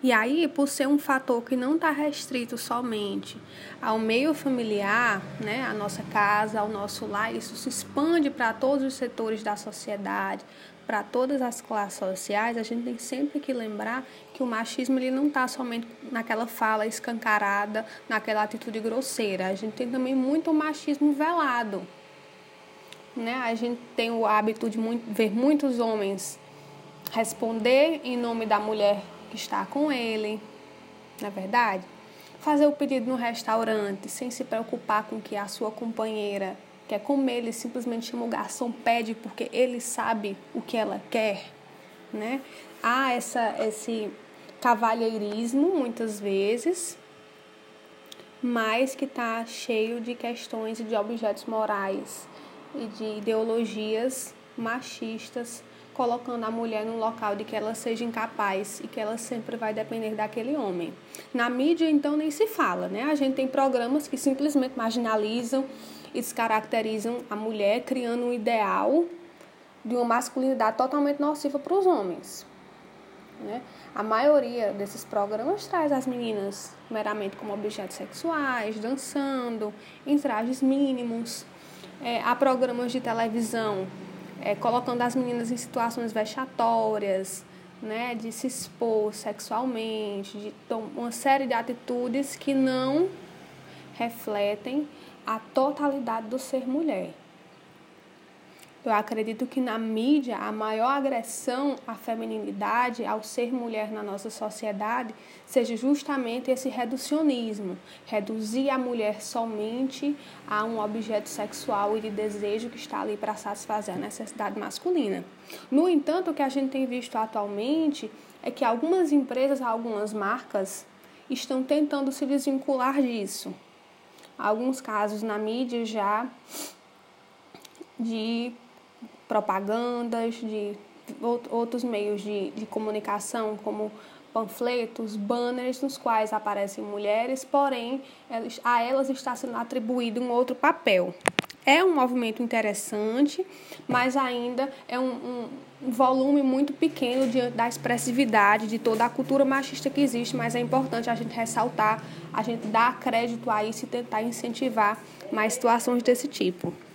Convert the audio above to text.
E aí, por ser um fator que não está restrito somente ao meio familiar, né, à nossa casa, ao nosso lar, isso se expande para todos os setores da sociedade, para todas as classes sociais. A gente tem sempre que lembrar que o machismo ele não está somente naquela fala escancarada, naquela atitude grosseira. A gente tem também muito machismo velado, né? A gente tem o hábito de ver muitos homens responder em nome da mulher que está com ele, não é verdade? Fazer o pedido no restaurante sem se preocupar com que a sua companheira quer comer, ele simplesmente chama o garçom, pede porque ele sabe o que ela quer, né? Há esse cavalheirismo muitas vezes, mas que está cheio de questões e de objetos morais e de ideologias machistas, colocando a mulher num local de que ela seja incapaz e que ela sempre vai depender daquele homem. Na mídia, então, nem se fala, né? A gente tem programas que simplesmente marginalizam e descaracterizam a mulher, criando um ideal de uma masculinidade totalmente nociva para os homens, né? A maioria desses programas traz as meninas meramente como objetos sexuais, dançando, em trajes mínimos. Há programas de televisão colocando as meninas em situações vexatórias, né, de se expor sexualmente, de uma série de atitudes que não refletem a totalidade do ser mulher. Eu acredito que na mídia a maior agressão à feminilidade, ao ser mulher na nossa sociedade, seja justamente esse reducionismo. Reduzir a mulher somente a um objeto sexual e de desejo que está ali para satisfazer a necessidade masculina. No entanto, o que a gente tem visto atualmente é que algumas empresas, algumas marcas estão tentando se desvincular disso. Alguns casos na mídia já de propagandas, de outros meios de comunicação, como panfletos, banners, nos quais aparecem mulheres, porém, a elas está sendo atribuído um outro papel. É um movimento interessante, mas ainda é um volume muito pequeno diante da expressividade de toda a cultura machista que existe, mas é importante a gente ressaltar, a gente dar crédito a isso e tentar incentivar mais situações desse tipo.